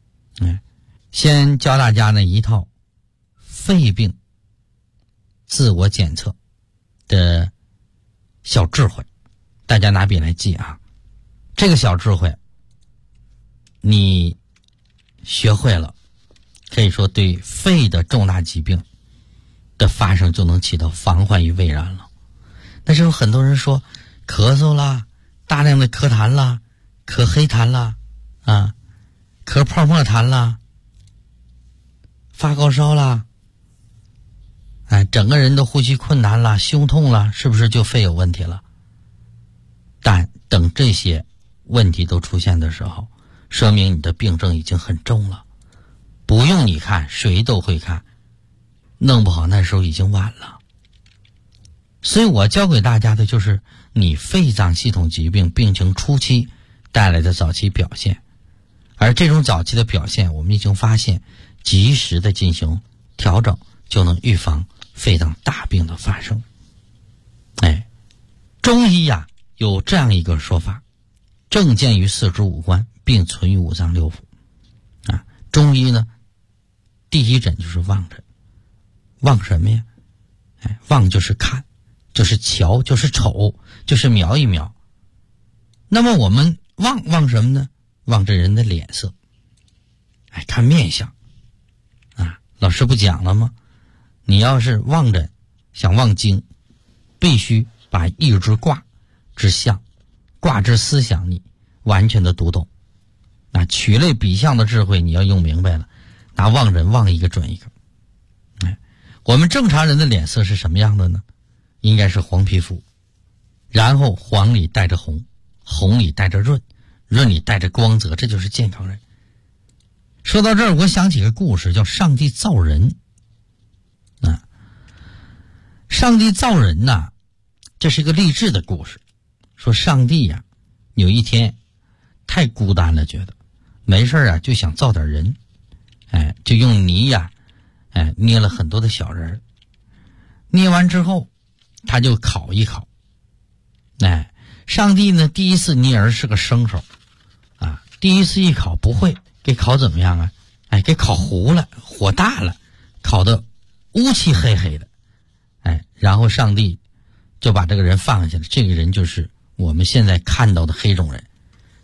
先教大家呢一套肺病自我检测的小智慧，大家拿笔来记啊。这个小智慧你学会了，可以说对肺的重大疾病的发生就能起到防患于未然了。但是有很多人说咳嗽啦，大量的咳痰啦，咳黑痰啦啊，咳泡沫痰啦，发高烧啦，整个人都呼吸困难啦，胸痛啦，是不是就肺有问题了？但等这些问题都出现的时候，说明你的病症已经很重了，不用你看，谁都会看，弄不好那时候已经晚了。所以我教给大家的就是你肺脏系统疾病病情初期带来的早期表现，而这种早期的表现我们已经发现，及时的进行调整，就能预防肺脏大病的发生。中医有这样一个说法，症见于四肢五官，并存于五脏六腑啊。中医呢，第一诊就是望诊。望什么呀？望就是看，就是瞧，就是瞅，就是瞄一瞄。那么我们望什么呢？望这人的脸色，看面相啊。老师不讲了吗？你要是望诊想望经，必须把一之卦之象、卦之思想你完全的读懂啊。取类比象的智慧你要用明白了，拿望诊望一个准一个。我们正常人的脸色是什么样的呢？应该是黄皮肤，然后黄里带着红，红里带着润，润里带着光泽，这就是健康人。说到这儿，我想起个故事，叫上帝造人啊。上帝造人呐，这是一个励志的故事。说上帝有一天太孤单了，觉得没事就想造点人，就用泥捏了很多的小人，捏完之后他就烤一烤。上帝呢第一次捏人是个生手啊，第一次一烤不会，给烤怎么样啊？给烤糊了，火大了，烤得乌漆黑黑的。然后上帝就把这个人放下了，这个人就是我们现在看到的黑种人。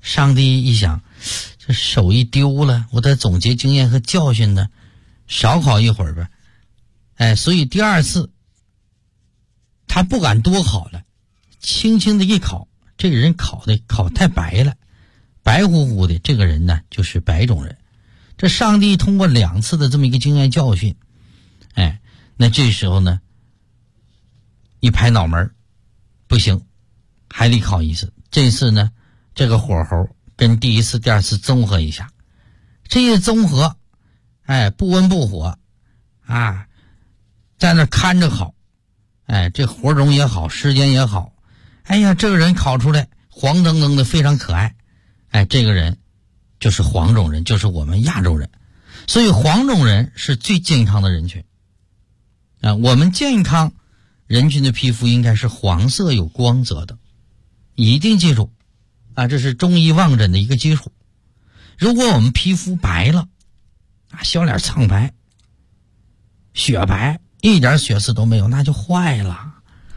上帝一想，这手艺丢了，我得总结经验和教训呢，少考一会儿吧。所以第二次他不敢多考了，轻轻的一考，这个人考太白了，白乎乎的，这个人呢就是白种人。这上帝通过2次的这么一个经验教训，那这时候呢一拍脑门，不行，还得考一次。这次呢这个火候跟第1次第2次综合一下，这一综合不温不火啊，在那看着考，这活种也好，时间也好，这个人考出来黄澄澄的，非常可爱。这个人就是黄种人，就是我们亚洲人。所以黄种人是最健康的人群我们健康人群的皮肤应该是黄色有光泽的，一定记住这是中医望诊的一个基础。如果我们皮肤白了小脸苍白雪白，一点血丝都没有，那就坏了。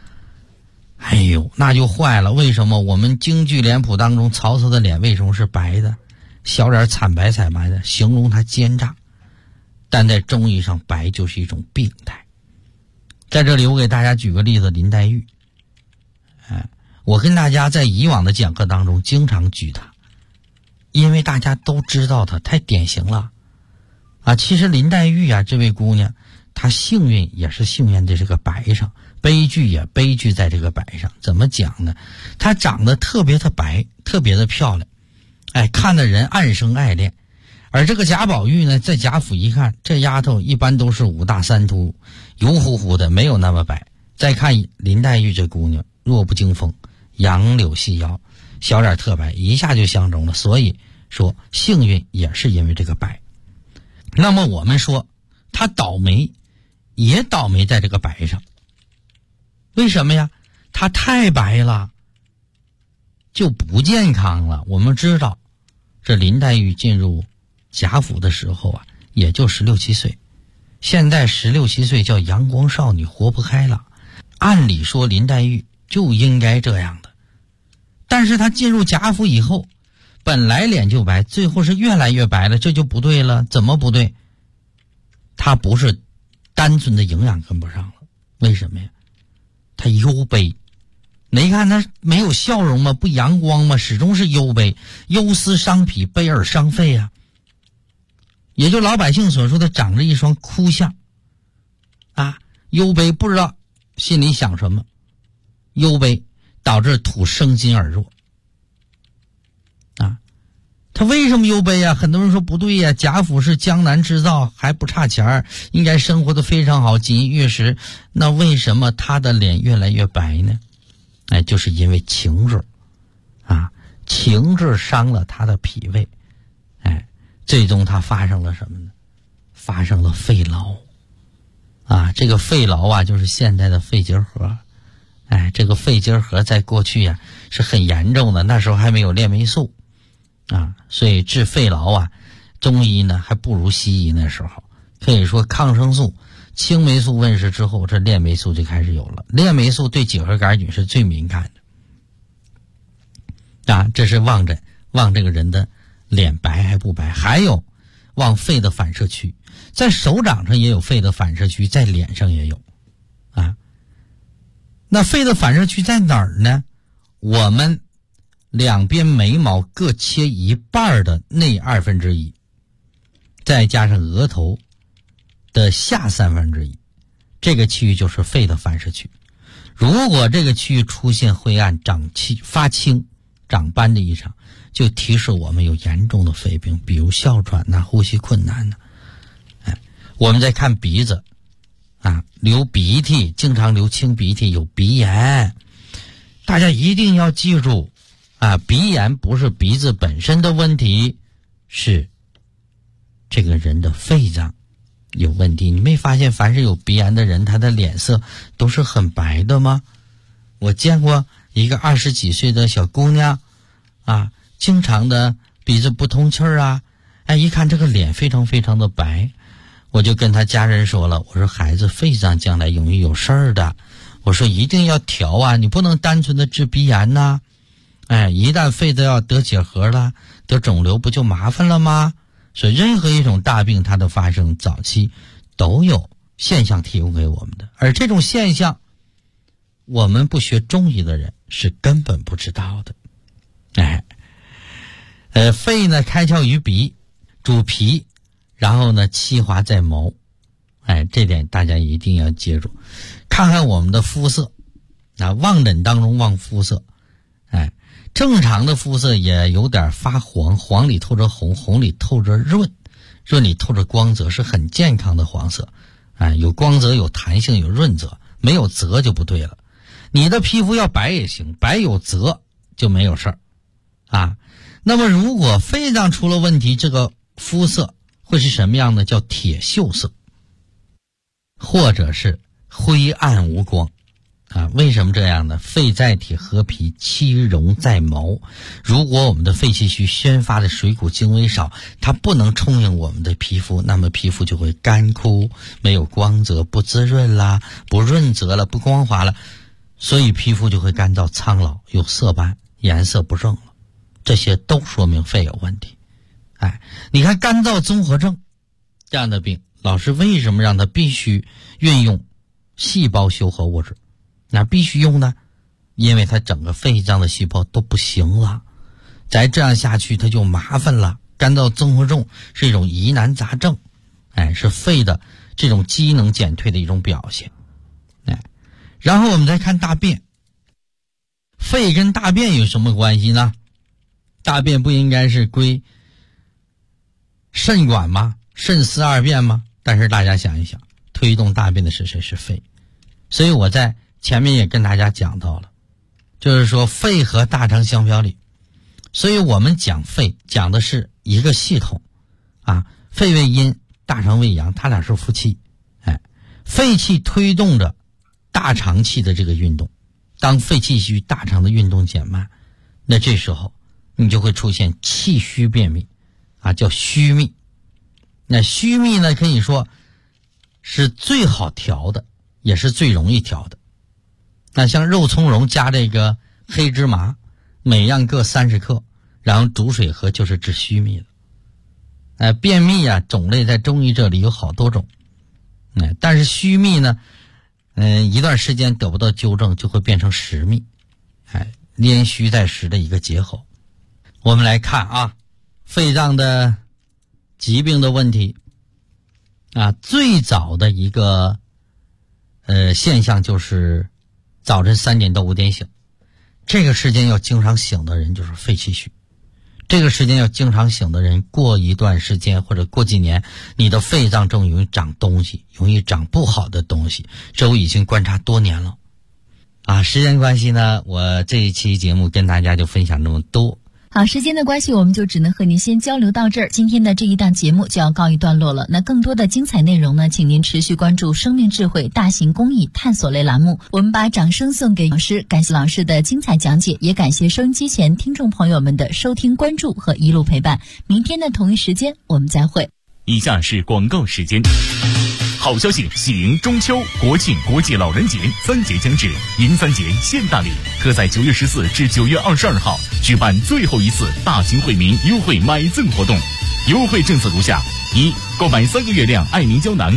那就坏了。为什么我们京剧脸谱当中曹操的脸为什么是白的，小脸惨白惨白的，形容他奸诈。但在中医上，白就是一种病态。在这里我给大家举个例子，林黛玉。我跟大家在以往的讲课当中经常举她，因为大家都知道她太典型了其实林黛玉这位姑娘，她幸运也是幸运在这个白上，悲剧也悲剧在这个白上。怎么讲呢？她长得特别的白，特别的漂亮，看的人暗生爱恋。而这个贾宝玉呢，在贾府一看，这丫头一般都是5大3粗，油乎乎的，没有那么白。再看林黛玉这姑娘，弱不禁风，杨柳细腰，小脸特白，一下就相中了。所以说幸运也是因为这个白。那么我们说她倒霉，也倒霉在这个白上。为什么呀？她太白了，就不健康了。我们知道这林黛玉进入贾府的时候也就16、17岁，现在16、17岁叫阳光少女，活不开了。按理说林黛玉就应该这样的，但是她进入贾府以后，本来脸就白，最后是越来越白了，这就不对了。怎么不对？她不是单纯的营养跟不上了，为什么呀？她忧悲。你看她没有笑容吗？不阳光吗？始终是忧悲，忧思伤脾，悲而伤肺也就老百姓所说的长着一双哭相忧悲，不知道心里想什么，忧悲导致土生金而弱他为什么忧悲很多人说不对贾府是江南织造，还不差钱，应该生活的非常好，锦衣玉食，那为什么他的脸越来越白呢？就是因为情志情志伤了他的脾胃，最终他发生了什么呢？发生了肺痨这个肺痨就是现在的肺结核。这个肺结核在过去是很严重的，那时候还没有链霉素所以治肺痨中医呢还不如西医。那时候可以说抗生素、青霉素问世之后，这链霉素就开始有了。链霉素对结核杆菌是最敏感的这是望诊，望这个人的脸白还不白。还有望肺的反射区，在手掌上也有肺的反射区，在脸上也有那肺的反射区在哪儿呢？我们两边眉毛各切一半的内1/2，再加上额头的下1/3，这个区域就是肺的反射区。如果这个区域出现灰暗、长气、发青、长斑的异常，就提示我们有严重的肺病，比如哮喘呼吸困难我们再看鼻子流鼻涕，经常流清鼻涕，有鼻炎。大家一定要记住鼻炎不是鼻子本身的问题，是这个人的肺脏有问题。你没发现凡是有鼻炎的人，他的脸色都是很白的吗？我见过一个20几岁的小姑娘经常的鼻子不通气一看这个脸非常非常的白，我就跟他家人说了，我说孩子肺脏将来容易有事儿的，我说一定要调你不能单纯的治鼻炎一旦肺子要得结核了，得肿瘤不就麻烦了吗？所以任何一种大病它的发生早期都有现象提供给我们的，而这种现象我们不学中医的人是根本不知道的。肺呢开窍于鼻，主脾，然后呢气化在眸。这点大家一定要记住。看看我们的肤色望诊当中望肤色，正常的肤色也有点发黄，黄里透着红，红里透着润，润里透着光泽，是很健康的黄色。有光泽，有弹性，有润泽，没有泽就不对了。你的皮肤要白也行，白有泽就没有事儿那么如果肺脏出了问题，这个肤色会是什么样呢？叫铁锈色，或者是灰暗无光为什么这样呢？肺在体，合脾，气容在眸。如果我们的肺气虚宣发的水谷精微少，它不能充盈我们的皮肤，那么皮肤就会干枯，没有光泽，不滋润啦，不润泽了，不光滑了，所以皮肤就会干燥苍老，有色斑，颜色不正了。这些都说明肺有问题。你看干燥综合症这样的病，老师为什么让它必须运用细胞修合物质？那必须用呢，因为它整个肺脏的细胞都不行了，再这样下去它就麻烦了。干燥综合症是一种疑难杂症，是肺的这种机能减退的一种表现。然后我们再看大便，肺跟大便有什么关系呢？大便不应该是归肾管吗？肾司二便吗？但是大家想一想，推动大便的是谁？是肺。所以我在前面也跟大家讲到了，就是说肺和大肠相表里，所以我们讲肺讲的是一个系统肺为阴，大肠为阳，它俩是夫妻。肺气推动着大肠气的这个运动，当肺气虚，大肠的运动减慢，那这时候你就会出现气虚便秘叫虚秘。那虚秘呢，可以说是最好调的，也是最容易调的。那像肉苁蓉加这个黑芝麻，每样各30克，然后煮水喝，就是治虚秘的。便秘种类在中医这里有好多种。但是虚秘呢一段时间得不到纠正，就会变成实秘。连虚带实的一个结合。我们来看肺脏的疾病的问题最早的一个现象就是早晨3点到5点醒，这个时间要经常醒的人就是肺气虚。这个时间要经常醒的人，过一段时间或者过几年，你的肺脏正容易长东西，容易长不好的东西，这我已经观察多年了时间关系呢，我这一期节目跟大家就分享这么多。 好，时间的关系，我们就只能和您先交流到这儿。今天的这一档节目就要告一段落了。那更多的精彩内容呢，请您持续关注生命智慧大型公益探索类栏目。我们把掌声送给老师，感谢老师的精彩讲解，也感谢收音机前听众朋友们的收听关注和一路陪伴。明天的同一时间我们再会。 以下是广告时间。好消息，喜迎中秋、国庆、国际老人节3节将至，银3节现大礼，特在9月14至9月22号举办最后一次大型惠民优惠买赠活动。优惠政策如下：1、购买3个月亮爱民胶囊